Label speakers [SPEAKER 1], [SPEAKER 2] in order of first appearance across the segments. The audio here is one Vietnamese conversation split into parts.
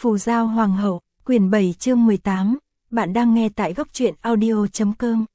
[SPEAKER 1] Phù Giao Hoàng hậu, quyển 7 chương 18, bạn đang nghe tại góc truyện audio.com.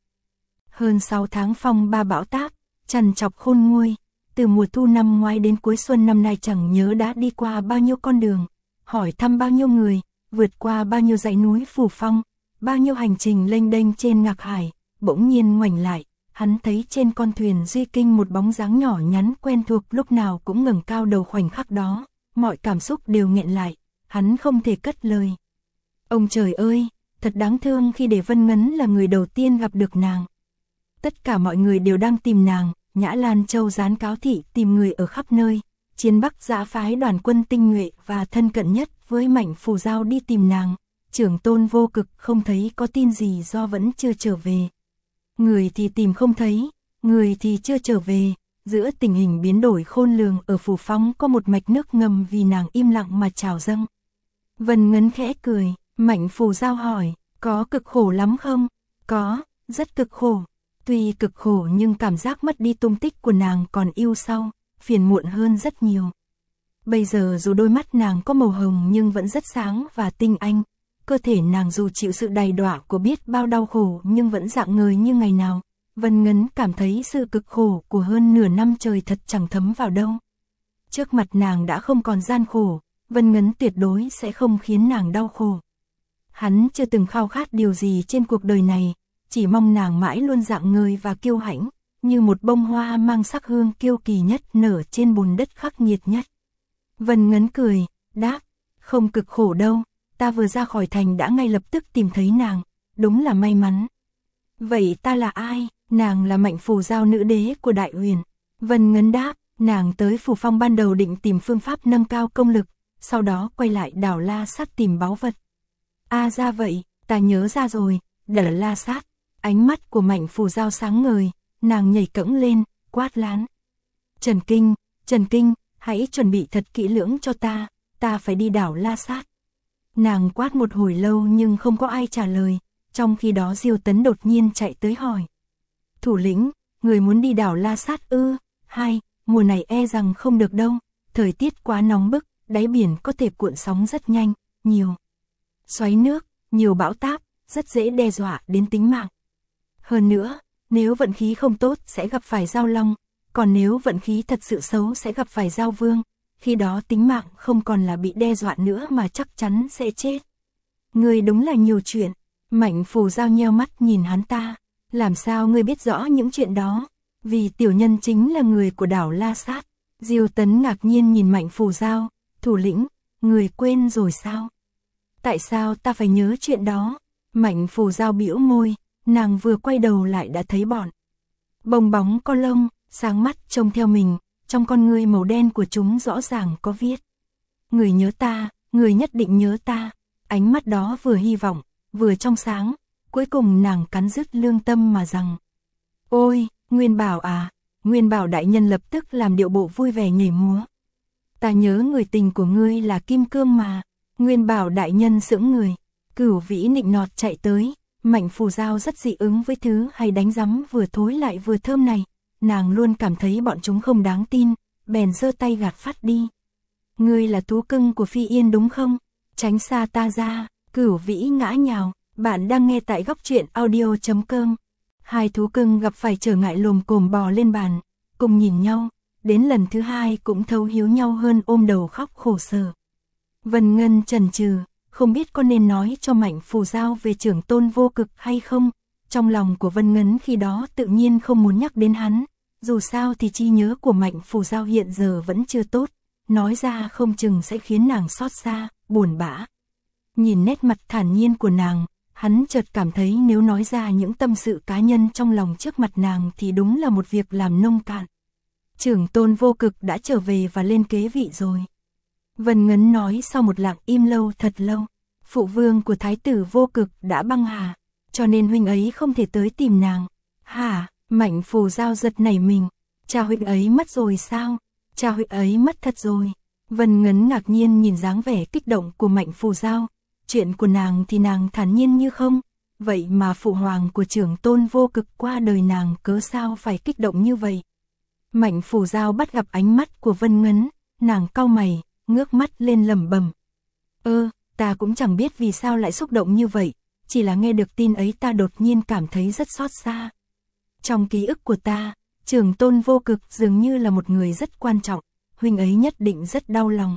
[SPEAKER 1] Hơn 6 tháng phong ba bão táp, trằn trọc khôn nguôi, từ mùa thu năm ngoái đến cuối xuân năm nay chẳng nhớ đã đi qua bao nhiêu con đường, hỏi thăm bao nhiêu người, vượt qua bao nhiêu dãy núi phù phong, bao nhiêu hành trình lênh đênh trên ngạc hải, bỗng nhiên ngoảnh lại, hắn thấy trên con thuyền Duy Kinh một bóng dáng nhỏ nhắn quen thuộc lúc nào cũng ngẩng cao đầu khoảnh khắc đó, mọi cảm xúc đều nghẹn lại, hắn không thể cất lời. Ông trời ơi, thật đáng thương khi để Vân Ngấn là người đầu tiên gặp được nàng. Tất cả mọi người đều đang tìm nàng, Nhã Lan Châu gián cáo thị tìm người ở khắp nơi, Chiến Bắc Giã phái đoàn quân tinh nhuệ và thân cận nhất với Mạnh Phù Giao đi tìm nàng, Trưởng Tôn Vô Cực không thấy có tin gì do vẫn chưa trở về. Người thì tìm không thấy, người thì chưa trở về, giữa tình hình biến đổi khôn lường ở Phù Phong có một mạch nước ngầm vì nàng im lặng mà trào dâng. Vân Ngấn khẽ cười, Mạnh Phù Giao hỏi, có cực khổ lắm không? Có, rất cực khổ. Tuy cực khổ nhưng cảm giác mất đi tung tích của nàng còn yêu sau, phiền muộn hơn rất nhiều. Bây giờ dù đôi mắt nàng có màu hồng nhưng vẫn rất sáng và tinh anh, cơ thể nàng dù chịu sự đầy đọa của biết bao đau khổ nhưng vẫn rạng ngời như ngày nào. Vân Ngấn cảm thấy sự cực khổ của hơn nửa năm trời thật chẳng thấm vào đâu. Trước mặt nàng đã không còn gian khổ, Vân Ngấn tuyệt đối sẽ không khiến nàng đau khổ. Hắn chưa từng khao khát điều gì trên cuộc đời này, chỉ mong nàng mãi luôn rạng ngời và kiêu hãnh, như một bông hoa mang sắc hương kiêu kỳ nhất nở trên bùn đất khắc nghiệt nhất. Vân Ngấn cười, đáp, không cực khổ đâu, ta vừa ra khỏi thành đã ngay lập tức tìm thấy nàng, đúng là may mắn. Vậy ta là ai? Nàng là Mạnh Phù Giao, nữ đế của Đại Huyền. Vân Ngấn đáp, nàng tới Phù Phong ban đầu định tìm phương pháp nâng cao công lực, sau đó quay lại đảo La Sát tìm báu vật. À ra vậy, ta nhớ ra rồi, đảo La Sát. Ánh mắt của Mạnh Phù Giao sáng ngời, nàng nhảy cẫng lên, quát lán. Trần Kinh, hãy chuẩn bị thật kỹ lưỡng cho ta phải đi đảo La Sát. Nàng quát một hồi lâu nhưng không có ai trả lời, trong khi đó Diêu Tấn đột nhiên chạy tới hỏi. Thủ lĩnh, người muốn đi đảo La Sát ư? Hai, mùa này e rằng không được đâu, thời tiết quá nóng bức, đáy biển có thể cuộn sóng rất nhanh, nhiều xoáy nước, nhiều bão táp, rất dễ đe dọa đến tính mạng. Hơn nữa, nếu vận khí không tốt sẽ gặp phải Giao Long, còn nếu vận khí thật sự xấu sẽ gặp phải Giao Vương, khi đó tính mạng không còn là bị đe dọa nữa mà chắc chắn sẽ chết. Ngươi đúng là nhiều chuyện. Mạnh Phù Giao nheo mắt nhìn hắn ta, làm sao ngươi biết rõ những chuyện đó? Vì tiểu nhân chính là người của đảo La Sát. Diêu Tấn ngạc nhiên nhìn Mạnh Phù Giao, thủ lĩnh, người quên rồi sao? Tại sao ta phải nhớ chuyện đó? Mạnh Phù Giao bĩu môi, nàng vừa quay đầu lại đã thấy bọn bong bóng có lông, sáng mắt trông theo mình, trong con ngươi màu đen của chúng rõ ràng có viết. Người nhớ ta, người nhất định nhớ ta. Ánh mắt đó vừa hy vọng, vừa trong sáng, cuối cùng nàng cắn rứt lương tâm mà rằng. Ôi, Nguyên Bảo à, Nguyên Bảo đại nhân lập tức làm điệu bộ vui vẻ nhảy múa. Ta nhớ người tình của ngươi là Kim Cương mà. Nguyên Bảo đại nhân sững người, Cửu Vĩ nịnh nọt chạy tới, Mạnh Phù Giao rất dị ứng với thứ hay đánh rắm vừa thối lại vừa thơm này, nàng luôn cảm thấy bọn chúng không đáng tin, bèn giơ tay gạt phát đi. Ngươi là thú cưng của Phi Yên đúng không? Tránh xa ta ra. Cửu Vĩ ngã nhào, bạn đang nghe tại góc truyện audio.com. Hai thú cưng gặp phải trở ngại lồm cồm bò lên bàn, cùng nhìn nhau, đến lần thứ hai cũng thấu hiếu nhau hơn ôm đầu khóc khổ sở. Vân Ngân chần chừ, không biết có nên nói cho Mạnh Phù Giao về Trưởng Tôn Vô Cực hay không. Trong lòng của Vân Ngấn khi đó tự nhiên không muốn nhắc đến hắn, dù sao thì trí nhớ của Mạnh Phù Giao hiện giờ vẫn chưa tốt, nói ra không chừng sẽ khiến nàng xót xa, buồn bã. Nhìn nét mặt thản nhiên của nàng, hắn chợt cảm thấy nếu nói ra những tâm sự cá nhân trong lòng trước mặt nàng thì đúng là một việc làm nông cạn. Trưởng Tôn Vô Cực đã trở về và lên kế vị rồi. Vân Ngấn nói sau một lặng im lâu thật lâu. Phụ vương của Thái tử Vô Cực đã băng hà, cho nên huynh ấy không thể tới tìm nàng. Hả? Mạnh Phù Giao giật nảy mình. Cha huynh ấy mất rồi sao? Cha huynh ấy mất thật rồi. Vân Ngấn ngạc nhiên nhìn dáng vẻ kích động của Mạnh Phù Giao. Chuyện của nàng thì nàng thản nhiên như không. Vậy mà phụ hoàng của Trưởng Tôn Vô Cực qua đời nàng cớ sao phải kích động như vậy? Mạnh Phù Giao bắt gặp ánh mắt của Vân Ngấn, nàng cau mày, ngước mắt lên lẩm bẩm. Ta Ta cũng chẳng biết vì sao lại xúc động như vậy, chỉ là nghe được tin ấy ta đột nhiên cảm thấy rất xót xa. Trong ký ức của ta, Trưởng Tôn Vô Cực dường như là một người rất quan trọng, huynh ấy nhất định rất đau lòng.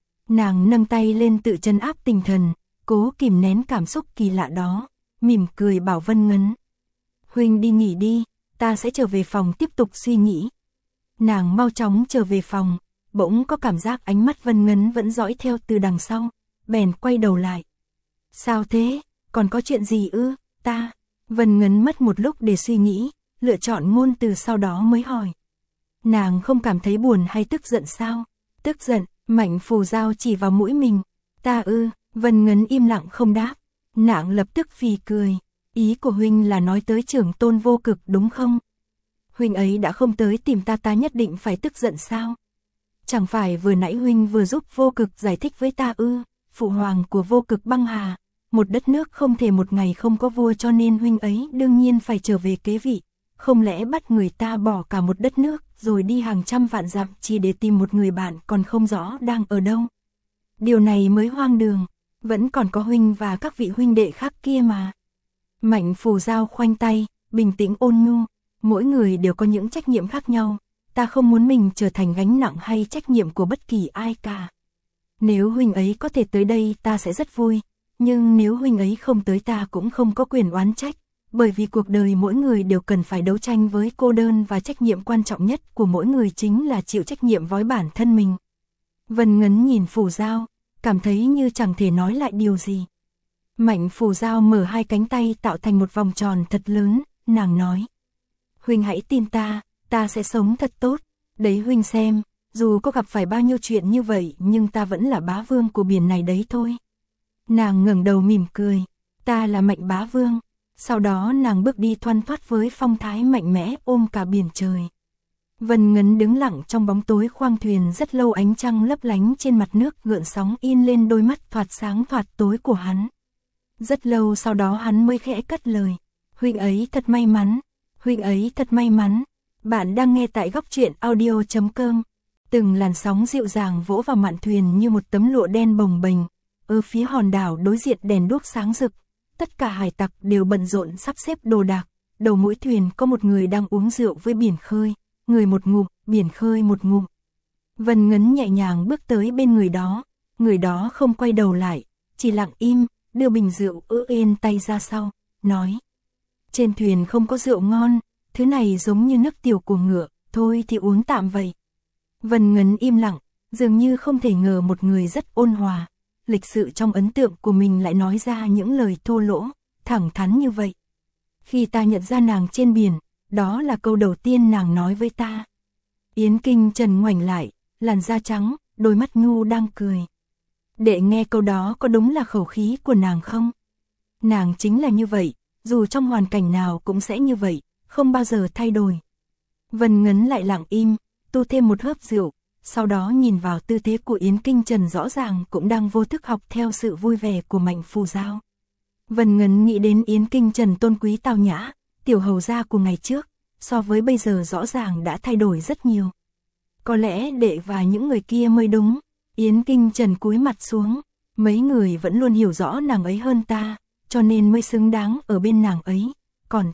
[SPEAKER 1] Nàng nâng tay lên tự trấn áp tinh thần, cố kìm nén cảm xúc kỳ lạ đó, mỉm cười bảo Vân Ngấn. Huynh đi nghỉ đi, ta sẽ trở về phòng tiếp tục suy nghĩ. Nàng mau chóng trở về phòng, bỗng có cảm giác ánh mắt Vân Ngấn vẫn dõi theo từ đằng sau, bèn quay đầu lại. Sao thế, còn có chuyện gì ư, ta? Vân Ngấn mất một lúc để suy nghĩ, lựa chọn ngôn từ sau đó mới hỏi. Nàng không cảm thấy buồn hay tức giận sao? Tức giận, Mạnh Phù Giao chỉ vào mũi mình. Ta ư, Vân Ngấn im lặng không đáp. Nàng lập tức phì cười. Ý của huynh là nói tới Trưởng Tôn Vô Cực đúng không? Huynh ấy đã không tới tìm ta, ta nhất định phải tức giận sao? Chẳng phải vừa nãy huynh vừa giúp Vô Cực giải thích với ta ư? Phụ hoàng của Vô Cực Băng Hà, một đất nước không thể một ngày không có vua, cho nên huynh ấy đương nhiên phải trở về kế vị. Không lẽ bắt người ta bỏ cả một đất nước rồi đi hàng trăm vạn dặm chỉ để tìm một người bạn còn không rõ đang ở đâu? Điều này mới hoang đường, vẫn còn có huynh và các vị huynh đệ khác kia mà. Mạnh Phù Giao khoanh tay, bình tĩnh ôn nhu, mỗi người đều có những trách nhiệm khác nhau, ta không muốn mình trở thành gánh nặng hay trách nhiệm của bất kỳ ai cả. Nếu huynh ấy có thể tới đây ta sẽ rất vui, nhưng nếu huynh ấy không tới ta cũng không có quyền oán trách, bởi vì cuộc đời mỗi người đều cần phải đấu tranh với cô đơn và trách nhiệm quan trọng nhất của mỗi người chính là chịu trách nhiệm với bản thân mình. Vân Ngấn nhìn Phù Giao, cảm thấy như chẳng thể nói lại điều gì. Mạnh Phù Giao mở hai cánh tay tạo thành một vòng tròn thật lớn, nàng nói. Huynh hãy tin ta, ta sẽ sống thật tốt, đấy huynh xem, dù có gặp phải bao nhiêu chuyện như vậy nhưng ta vẫn là bá vương của biển này đấy thôi. Nàng ngẩng đầu mỉm cười, ta là Mạnh bá vương. Sau đó nàng bước đi thoăn thoắt với phong thái mạnh mẽ ôm cả biển trời. Vân Ngấn đứng lặng trong bóng tối khoang thuyền rất lâu, ánh trăng lấp lánh trên mặt nước gợn sóng in lên đôi mắt thoạt sáng thoạt tối của hắn. Rất lâu sau đó hắn mới khẽ cất lời. Huynh ấy thật may mắn, huynh ấy thật may mắn. Bạn đang nghe tại góc truyện audio.com. Từng làn sóng dịu dàng vỗ vào mạn thuyền như một tấm lụa đen bồng bềnh. Ở phía hòn đảo đối diện đèn đuốc sáng rực. Tất cả hải tặc đều bận rộn sắp xếp đồ đạc. Đầu mũi thuyền có một người đang uống rượu với biển khơi. Người một ngụm, biển khơi một ngụm. Vân Ngấn nhẹ nhàng bước tới bên người đó. Người đó không quay đầu lại, chỉ lặng im, đưa bình rượu ên tay ra sau, nói. Trên thuyền không có rượu ngon, thứ này giống như nước tiểu của ngựa, thôi thì uống tạm vậy. Vân Ngấn im lặng, dường như không thể ngờ một người rất ôn hòa, lịch sự trong ấn tượng của mình lại nói ra những lời thô lỗ, thẳng thắn như vậy. Khi ta nhận ra nàng trên biển, đó là câu đầu tiên nàng nói với ta. Yến Kinh Trần ngoảnh lại, làn da trắng, đôi mắt nhu đang cười. Đệ nghe câu đó có đúng là khẩu khí của nàng không? Nàng chính là như vậy, dù trong hoàn cảnh nào cũng sẽ như vậy, không bao giờ thay đổi. Vân Ngấn lại lặng im, tu thêm một hớp rượu, sau đó nhìn vào tư thế của Yến Kinh Trần rõ ràng cũng đang vô thức học theo sự vui vẻ của Mạnh Phù Giao. Vân Ngấn nghĩ đến Yến Kinh Trần tôn quý tao nhã, tiểu hầu gia của ngày trước, so với bây giờ rõ ràng đã thay đổi rất nhiều. Có lẽ đệ và những người kia mới đúng. Yến Kinh Trần cúi mặt xuống, mấy người vẫn luôn hiểu rõ nàng ấy hơn ta, cho nên mới xứng đáng ở bên nàng ấy, còn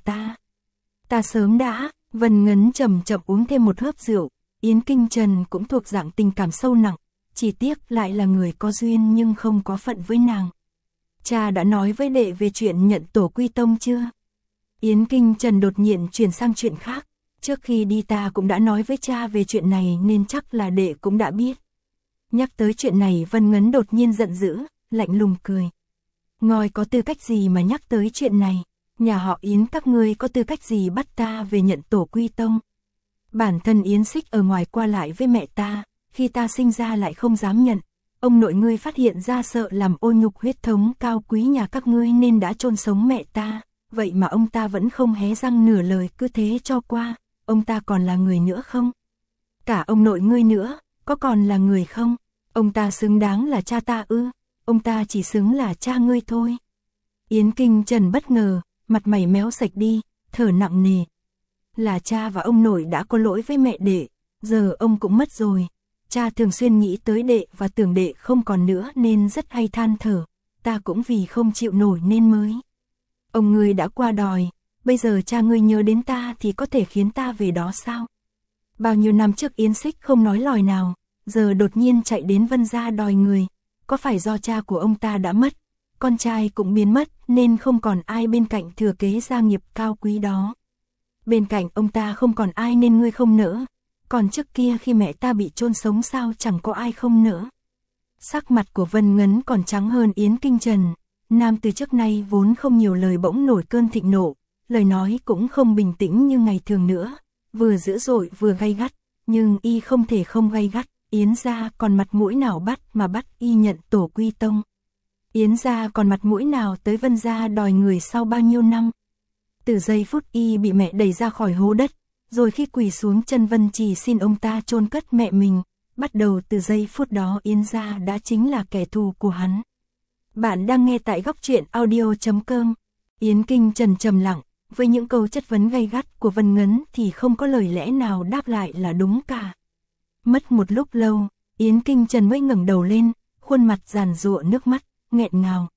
[SPEAKER 1] ta sớm đã. Vân Ngấn chậm chậm uống thêm một hớp rượu. Yến Kinh Trần cũng thuộc dạng tình cảm sâu nặng, chỉ tiếc lại là người có duyên nhưng không có phận với nàng. Cha đã nói với đệ về chuyện nhận tổ quy tông chưa? Yến Kinh Trần đột nhiên chuyển sang chuyện khác. Trước khi đi ta cũng đã nói với cha về chuyện này nên chắc là đệ cũng đã biết. Nhắc tới chuyện này Vân Ngấn đột nhiên giận dữ, lạnh lùng cười. Ngoi có tư cách gì mà nhắc tới chuyện này? Nhà họ Yến các ngươi có tư cách gì bắt ta về nhận tổ quy tông? Bản thân Yến Xích ở ngoài qua lại với mẹ ta, khi ta sinh ra lại không dám nhận. Ông nội ngươi phát hiện ra sợ làm ô nhục huyết thống cao quý nhà các ngươi nên đã chôn sống mẹ ta. Vậy mà ông ta vẫn không hé răng nửa lời, cứ thế cho qua. Ông ta còn là người nữa không? Cả ông nội ngươi nữa, có còn là người không? Ông ta xứng đáng là cha ta ư? Ông ta chỉ xứng là cha ngươi thôi. Yến Kinh Trần bất ngờ, mặt mày méo sạch đi, thở nặng nề. Là cha và ông nội đã có lỗi với mẹ đệ, giờ ông cũng mất rồi. Cha thường xuyên nghĩ tới đệ và tưởng đệ không còn nữa nên rất hay than thở. ta cũng vì không chịu nổi nên mới. Ông ngươi đã qua đòi, bây giờ cha ngươi nhớ đến ta thì có thể khiến ta về đó sao? Bao nhiêu năm trước Yến Xích không nói lòi nào, giờ đột nhiên chạy đến Vân gia đòi người, có phải do cha của ông ta đã mất, con trai cũng biến mất nên không còn ai bên cạnh thừa kế gia nghiệp cao quý đó. Bên cạnh ông ta không còn ai nên ngươi không nỡ, còn trước kia khi mẹ ta bị chôn sống sao chẳng có ai không nỡ. Sắc mặt của Vân Ngấn còn trắng hơn Yến Kinh Trần, nam từ trước nay vốn không nhiều lời bỗng nổi cơn thịnh nộ, lời nói cũng không bình tĩnh như ngày thường nữa, vừa dữ dội vừa gay gắt, nhưng y không thể không gay gắt, Yến gia còn mặt mũi nào bắt y nhận tổ quy tông. Yến gia còn mặt mũi nào tới Vân gia đòi người sau bao nhiêu năm. Từ giây phút y bị mẹ đẩy ra khỏi hố đất, rồi khi quỳ xuống chân Vân Trì xin ông ta chôn cất mẹ mình, bắt đầu từ giây phút đó Yến gia đã chính là kẻ thù của hắn. Bạn đang nghe tại góc truyện audio.com. Yến Kinh Trần trầm lặng, với những câu chất vấn gay gắt của Vân Ngấn thì không có lời lẽ nào đáp lại là đúng cả. Mất một lúc lâu, Yến Kinh Trần mới ngẩng đầu lên, khuôn mặt giàn giụa nước mắt, nghẹn ngào.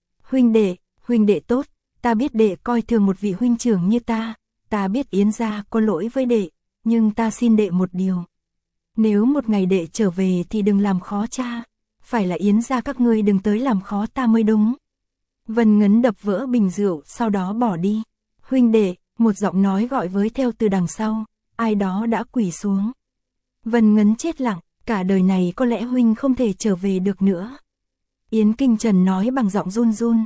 [SPEAKER 1] Huynh đệ tốt, ta biết đệ coi thường một vị huynh trưởng như ta biết Yến gia có lỗi với đệ, nhưng ta xin đệ một điều. Nếu một ngày đệ trở về thì đừng làm khó cha, phải là Yến gia các ngươi đừng tới làm khó ta mới đúng. Vân Ngấn đập vỡ bình rượu sau đó bỏ đi. Huynh đệ, một giọng nói gọi với theo từ đằng sau, ai đó đã quỳ xuống. Vân Ngấn chết lặng, cả đời này có lẽ huynh không thể trở về được nữa. Yến Kinh Trần nói bằng giọng run run,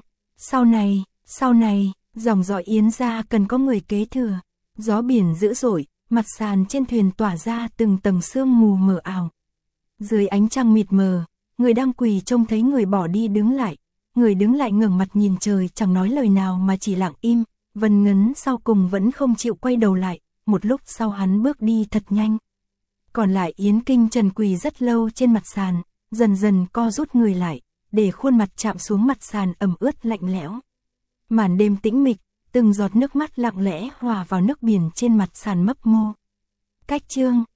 [SPEAKER 1] sau này, dòng dõi Yến gia cần có người kế thừa. Gió biển dữ dội, mặt sàn trên thuyền tỏa ra từng tầng sương mù mờ ảo. Dưới ánh trăng mịt mờ, người đang quỳ trông thấy người bỏ đi đứng lại. Người đứng lại ngẩng mặt nhìn trời chẳng nói lời nào mà chỉ lặng im. Vân Ngấn sau cùng vẫn không chịu quay đầu lại, một lúc sau hắn bước đi thật nhanh. Còn lại Yến Kinh Trần quỳ rất lâu trên mặt sàn, dần dần co rút người lại, để khuôn mặt chạm xuống mặt sàn ẩm ướt lạnh lẽo. Màn đêm tĩnh mịch, từng giọt nước mắt lặng lẽ hòa vào nước biển trên mặt sàn mấp mô. Cách chương